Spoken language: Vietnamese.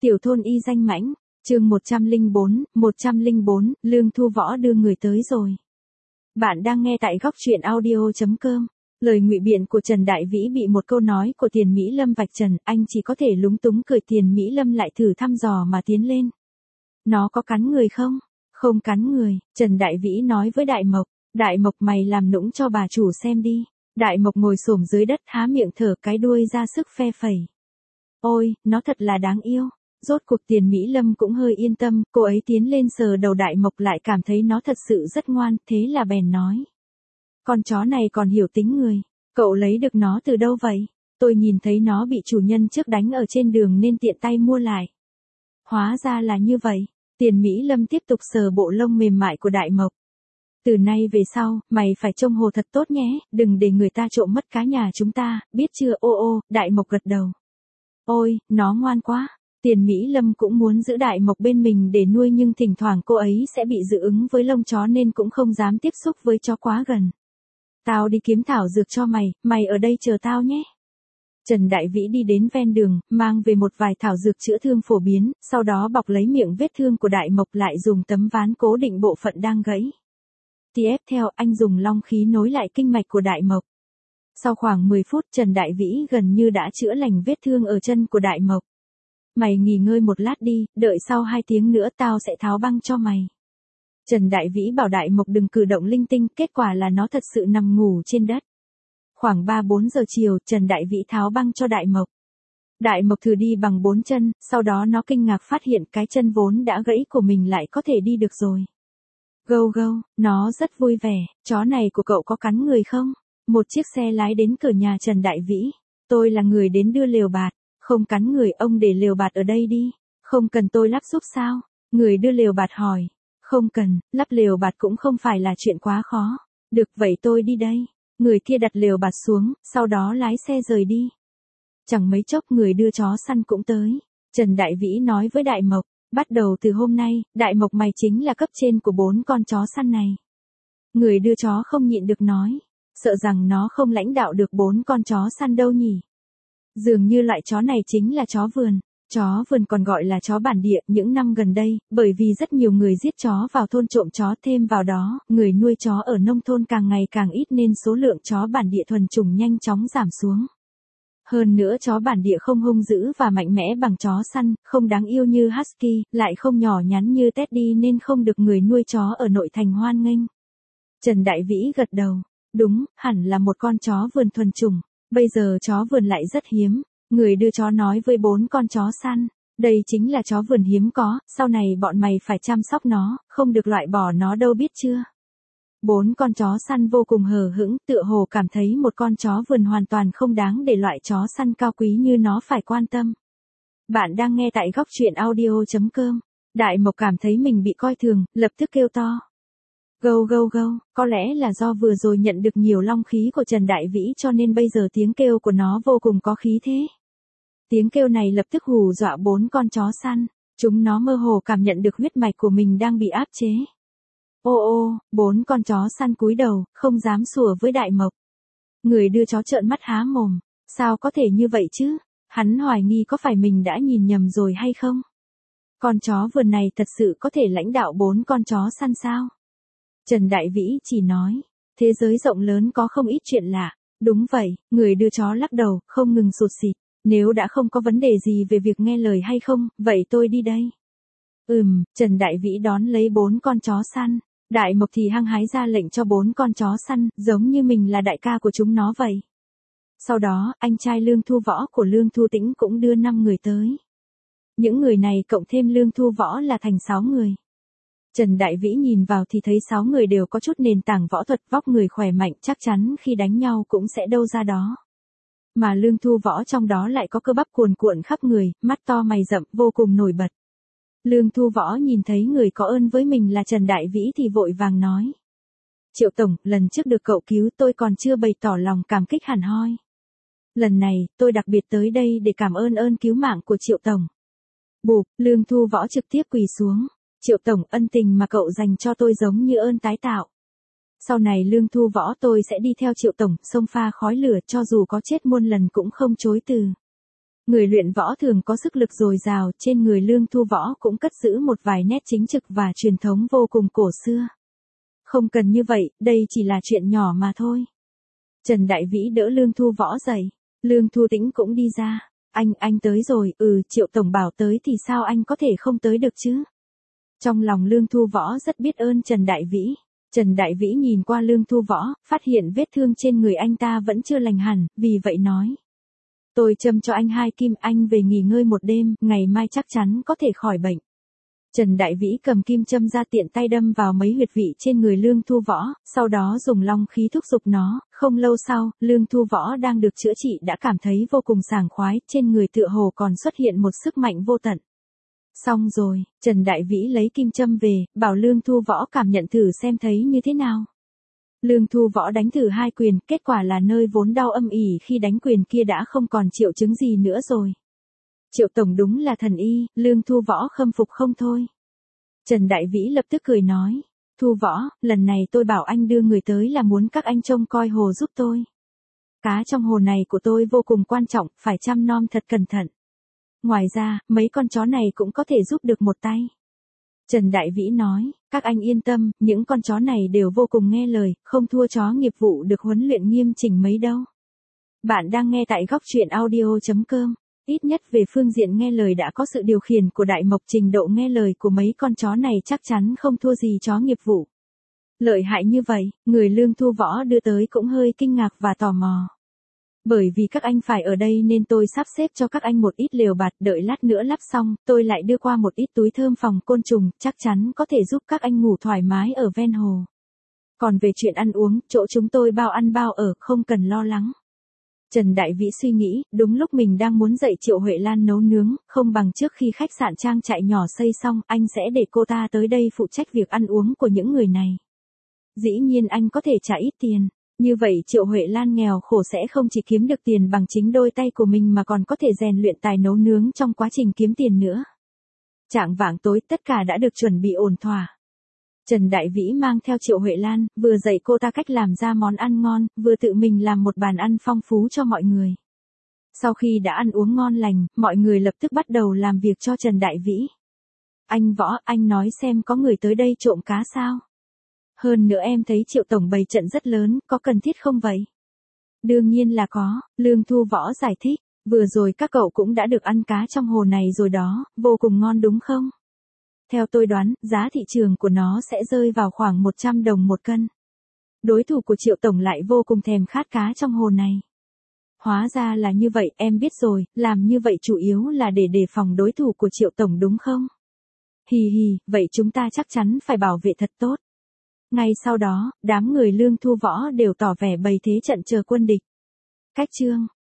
Tiểu thôn y danh mãnh, chương 104, Lương Thu Võ đưa người tới rồi. Bạn đang nghe tại góc truyện audio.com. Lời ngụy biện của Trần Đại Vĩ bị một câu nói của Tiền Mỹ Lâm vạch trần, anh chỉ có thể lúng túng cười. Tiền Mỹ Lâm lại thử thăm dò mà tiến lên. Nó có cắn người không? Không cắn người, Trần Đại Vĩ nói với Đại Mộc. Đại Mộc, mày làm nũng cho bà chủ xem đi. Đại Mộc ngồi xổm dưới đất há miệng thở cái đuôi ra sức phe phẩy. Ôi, nó thật là đáng yêu. Rốt cuộc Tiền Mỹ Lâm cũng hơi yên tâm, cô ấy tiến lên sờ đầu Đại Mộc lại cảm thấy nó thật sự rất ngoan, thế là bèn nói. Con chó này còn hiểu tính người, cậu lấy được nó từ đâu vậy? Tôi nhìn thấy nó bị chủ nhân trước đánh ở trên đường nên tiện tay mua lại. Hóa ra là như vậy, Tiền Mỹ Lâm tiếp tục sờ bộ lông mềm mại của Đại Mộc. Từ nay về sau, mày phải trông hồ thật tốt nhé, đừng để người ta trộm mất cá nhà chúng ta, biết chưa? Ô, Đại Mộc gật đầu. Ôi, nó ngoan quá. Tiền Mỹ Lâm cũng muốn giữ Đại Mộc bên mình để nuôi nhưng thỉnh thoảng cô ấy sẽ bị dị ứng với lông chó nên cũng không dám tiếp xúc với chó quá gần. Tao đi kiếm thảo dược cho mày ở đây chờ tao nhé. Trần Đại Vĩ đi đến ven đường, mang về một vài thảo dược chữa thương phổ biến, sau đó bọc lấy miệng vết thương của Đại Mộc lại dùng tấm ván cố định bộ phận đang gãy. Tiếp theo anh dùng long khí nối lại kinh mạch của Đại Mộc. Sau khoảng 10 phút Trần Đại Vĩ gần như đã chữa lành vết thương ở chân của Đại Mộc. Mày nghỉ ngơi một lát đi, đợi sau 2 tiếng nữa tao sẽ tháo băng cho mày. Trần Đại Vĩ bảo Đại Mộc đừng cử động linh tinh, kết quả là nó thật sự nằm ngủ trên đất. Khoảng 3-4 giờ chiều, Trần Đại Vĩ tháo băng cho Đại Mộc. Đại Mộc thử đi bằng 4 chân, sau đó nó kinh ngạc phát hiện cái chân vốn đã gãy của mình lại có thể đi được rồi. Gâu, nó rất vui vẻ, chó này của cậu có cắn người không? Một chiếc xe lái đến cửa nhà Trần Đại Vĩ. Tôi là người đến đưa lều bạt. Không cắn người, ông để lều bạt ở đây đi. Không cần tôi lắp giúp sao? Người đưa lều bạt hỏi. Không cần, lắp lều bạt cũng không phải là chuyện quá khó. Được vậy tôi đi đây. Người kia đặt lều bạt xuống, sau đó lái xe rời đi. Chẳng mấy chốc người đưa chó săn cũng tới. Trần Đại Vĩ nói với Đại Mộc. Bắt đầu từ hôm nay, Đại Mộc mày chính là cấp trên của 4 con chó săn này. Người đưa chó không nhịn được nói. Sợ rằng nó không lãnh đạo được 4 con chó săn đâu nhỉ. Dường như loại chó này chính là chó vườn. Chó vườn còn gọi là chó bản địa. Những năm gần đây, bởi vì rất nhiều người giết chó vào thôn trộm chó, thêm vào đó, người nuôi chó ở nông thôn càng ngày càng ít nên số lượng chó bản địa thuần chủng nhanh chóng giảm xuống. Hơn nữa chó bản địa không hung dữ và mạnh mẽ bằng chó săn, không đáng yêu như Husky, lại không nhỏ nhắn như Teddy nên không được người nuôi chó ở nội thành hoan nghênh. Trần Đại Vĩ gật đầu. Đúng, hẳn là một con chó vườn thuần chủng. Bây giờ chó vườn lại rất hiếm. Người đưa chó nói với 4 con chó săn. Đây chính là chó vườn hiếm có, sau này bọn mày phải chăm sóc nó, không được loại bỏ nó đâu biết chưa. 4 con chó săn vô cùng hờ hững, tựa hồ cảm thấy một con chó vườn hoàn toàn không đáng để loại chó săn cao quý như nó phải quan tâm. Bạn đang nghe tại góc truyện audio.com. Đại Mộc cảm thấy mình bị coi thường, lập tức kêu to. Gâu, có lẽ là do vừa rồi nhận được nhiều long khí của Trần Đại Vĩ cho nên bây giờ tiếng kêu của nó vô cùng có khí thế. Tiếng kêu này lập tức hù dọa 4 con chó săn, chúng nó mơ hồ cảm nhận được huyết mạch của mình đang bị áp chế. Ô, 4 con chó săn cúi đầu, không dám sủa với Đại Mộc. Người đưa chó trợn mắt há mồm, sao có thể như vậy chứ? Hắn hoài nghi có phải mình đã nhìn nhầm rồi hay không? Con chó vườn này thật sự có thể lãnh đạo 4 con chó săn sao? Trần Đại Vĩ chỉ nói, thế giới rộng lớn có không ít chuyện lạ. Đúng vậy, người đưa chó lắc đầu, không ngừng sụt xịt. Nếu đã không có vấn đề gì về việc nghe lời hay không, vậy tôi đi đây. Trần Đại Vĩ đón lấy 4 con chó săn. Đại Mộc thì hăng hái ra lệnh cho 4 con chó săn, giống như mình là đại ca của chúng nó vậy. Sau đó, anh trai Lương Thu Võ của Lương Thu Tĩnh cũng đưa 5 người tới. Những người này cộng thêm Lương Thu Võ là thành 6 người. Trần Đại Vĩ nhìn vào thì thấy 6 người đều có chút nền tảng võ thuật, vóc người khỏe mạnh, chắc chắn khi đánh nhau cũng sẽ đâu ra đó. Mà Lương Thu Võ trong đó lại có cơ bắp cuồn cuộn khắp người, mắt to mày rậm, vô cùng nổi bật. Lương Thu Võ nhìn thấy người có ơn với mình là Trần Đại Vĩ thì vội vàng nói. Triệu Tổng, lần trước được cậu cứu tôi còn chưa bày tỏ lòng cảm kích hẳn hoi. Lần này, tôi đặc biệt tới đây để cảm ơn cứu mạng của Triệu Tổng. Bụp, Lương Thu Võ trực tiếp quỳ xuống. Triệu Tổng, ân tình mà cậu dành cho tôi giống như ơn tái tạo. Sau này Lương Thu Võ tôi sẽ đi theo Triệu Tổng, xông pha khói lửa cho dù có chết muôn lần cũng không chối từ. Người luyện võ thường có sức lực dồi dào, trên người Lương Thu Võ cũng cất giữ một vài nét chính trực và truyền thống vô cùng cổ xưa. Không cần như vậy, đây chỉ là chuyện nhỏ mà thôi. Trần Đại Vĩ đỡ Lương Thu Võ dậy. Lương Thu Tĩnh cũng đi ra. Anh tới rồi, Triệu Tổng bảo tới thì sao anh có thể không tới được chứ? Trong lòng Lương Thu Võ rất biết ơn Trần Đại Vĩ. Trần Đại Vĩ nhìn qua Lương Thu Võ, phát hiện vết thương trên người anh ta vẫn chưa lành hẳn, vì vậy nói. Tôi châm cho anh 2 kim, anh về nghỉ ngơi một đêm, ngày mai chắc chắn có thể khỏi bệnh. Trần Đại Vĩ cầm kim châm ra tiện tay đâm vào mấy huyệt vị trên người Lương Thu Võ, sau đó dùng long khí thúc giục nó, không lâu sau, Lương Thu Võ đang được chữa trị đã cảm thấy vô cùng sảng khoái, trên người tựa hồ còn xuất hiện một sức mạnh vô tận. Xong rồi, Trần Đại Vĩ lấy kim châm về, bảo Lương Thu Võ cảm nhận thử xem thấy như thế nào. Lương Thu Võ đánh thử 2 quyền, kết quả là nơi vốn đau âm ỉ khi đánh quyền kia đã không còn triệu chứng gì nữa rồi. Triệu Tổng đúng là thần y, Lương Thu Võ khâm phục không thôi. Trần Đại Vĩ lập tức cười nói, Thu Võ, lần này tôi bảo anh đưa người tới là muốn các anh trông coi hồ giúp tôi. Cá trong hồ này của tôi vô cùng quan trọng, phải chăm nom thật cẩn thận. Ngoài ra, mấy con chó này cũng có thể giúp được một tay. Trần Đại Vĩ nói, các anh yên tâm, những con chó này đều vô cùng nghe lời, không thua chó nghiệp vụ được huấn luyện nghiêm chỉnh mấy đâu. Bạn đang nghe tại Góc Truyện Audio.com. Ít nhất về phương diện nghe lời đã có sự điều khiển của Đại Mộc, trình độ nghe lời của mấy con chó này chắc chắn không thua gì chó nghiệp vụ. Lợi hại như vậy, người Lương Thu Võ đưa tới cũng hơi kinh ngạc và tò mò. Bởi vì các anh phải ở đây nên tôi sắp xếp cho các anh một ít lều bạt, đợi lát nữa lắp xong, tôi lại đưa qua một ít túi thơm phòng côn trùng, chắc chắn có thể giúp các anh ngủ thoải mái ở ven hồ. Còn về chuyện ăn uống, chỗ chúng tôi bao ăn bao ở, không cần lo lắng. Trần Đại Vĩ suy nghĩ, đúng lúc mình đang muốn dạy Triệu Huệ Lan nấu nướng, không bằng trước khi khách sạn trang trại nhỏ xây xong, anh sẽ để cô ta tới đây phụ trách việc ăn uống của những người này. Dĩ nhiên anh có thể trả ít tiền. Như vậy Triệu Huệ Lan nghèo khổ sẽ không chỉ kiếm được tiền bằng chính đôi tay của mình mà còn có thể rèn luyện tài nấu nướng trong quá trình kiếm tiền nữa. Chạng vạng tối tất cả đã được chuẩn bị ổn thỏa. Trần Đại Vĩ mang theo Triệu Huệ Lan, vừa dạy cô ta cách làm ra món ăn ngon, vừa tự mình làm một bàn ăn phong phú cho mọi người. Sau khi đã ăn uống ngon lành, mọi người lập tức bắt đầu làm việc cho Trần Đại Vĩ. Anh Võ, anh nói xem có người tới đây trộm cá sao? Hơn nữa em thấy Triệu Tổng bày trận rất lớn, có cần thiết không vậy? Đương nhiên là có, Lương Thu Võ giải thích, vừa rồi các cậu cũng đã được ăn cá trong hồ này rồi đó, vô cùng ngon đúng không? Theo tôi đoán, giá thị trường của nó sẽ rơi vào khoảng 100 đồng một cân. Đối thủ của Triệu Tổng lại vô cùng thèm khát cá trong hồ này. Hóa ra là như vậy, em biết rồi, làm như vậy chủ yếu là để đề phòng đối thủ của Triệu Tổng đúng không? Hì hì, vậy chúng ta chắc chắn phải bảo vệ thật tốt. Ngay sau đó, đám người Lương Thu Võ đều tỏ vẻ bày thế trận chờ quân địch. Cách chương